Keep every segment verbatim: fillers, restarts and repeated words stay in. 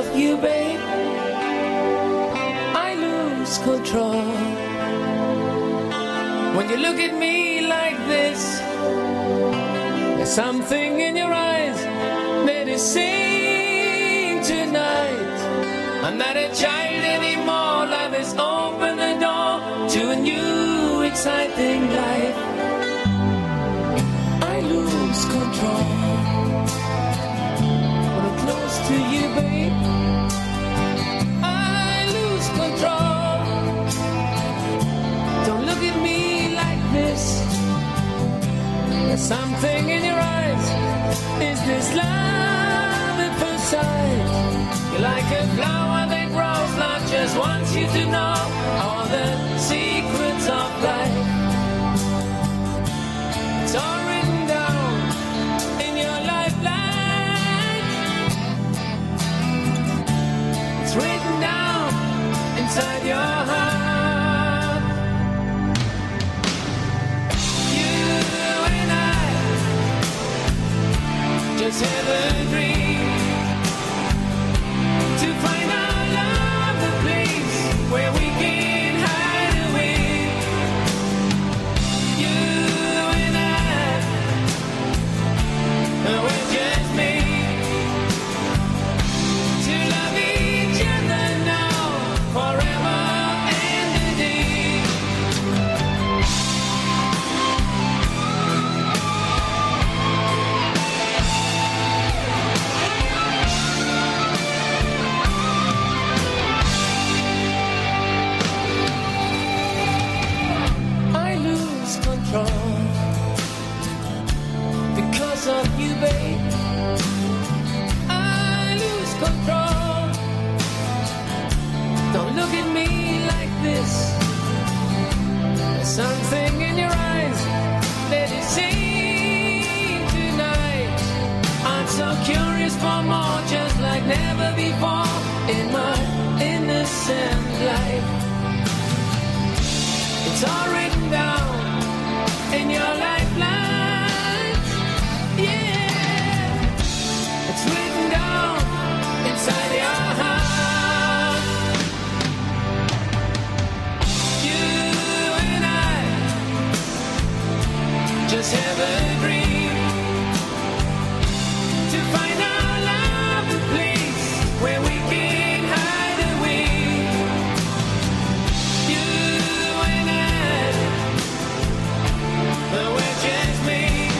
of you, babe, I lose control. When you look at me like this, there's something in your eyes that is saying tonight, I'm not a child anymore. Love has opened the door to a new exciting life. I lose control when I'm close to you, babe. I lose control. Don't look at me like this. There's something in your eyes. Is this love at first sight? You're like a flower that grows. Love just wants you to know all the secrets of life. It's all written down in your lifeline. It's written down inside your heart. You and I just have a dream to find our love, a place where we can hide away. You and I, we're just made to love each other now, forever and a day. I lose control because of you, babe. I lose control. Don't look at me like this. There's something in your eyes that is saying tonight, I'm so curious for more, just like never before in my innocent life. It's all written down in your lifeline. Yeah, it's written down inside your heart. You and I just have a dream to find our love, a place where we can hide away. You and I, but we're just made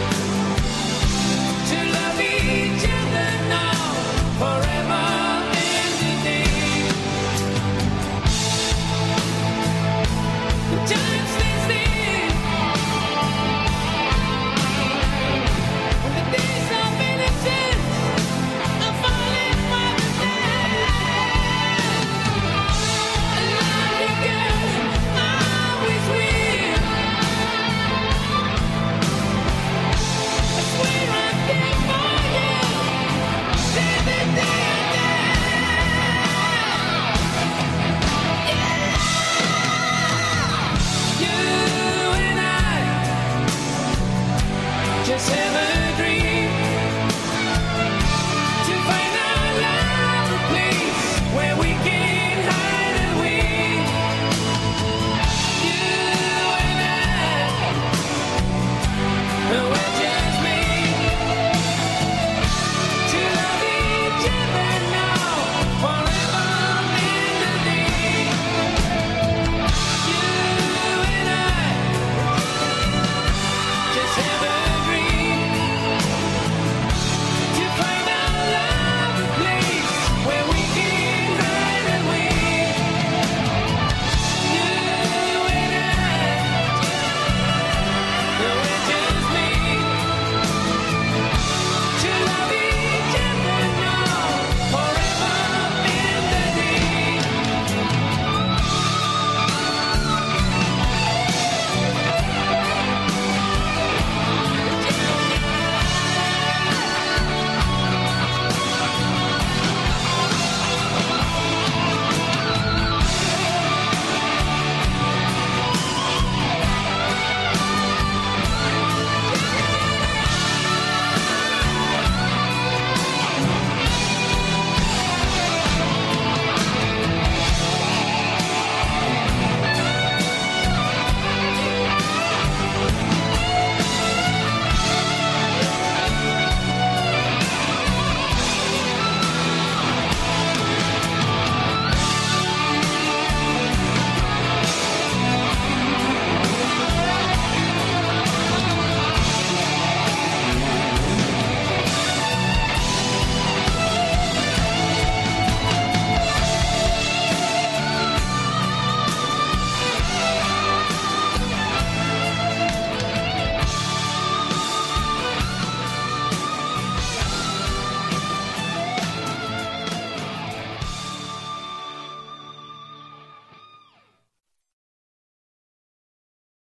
to love each other now, forever and a day. Time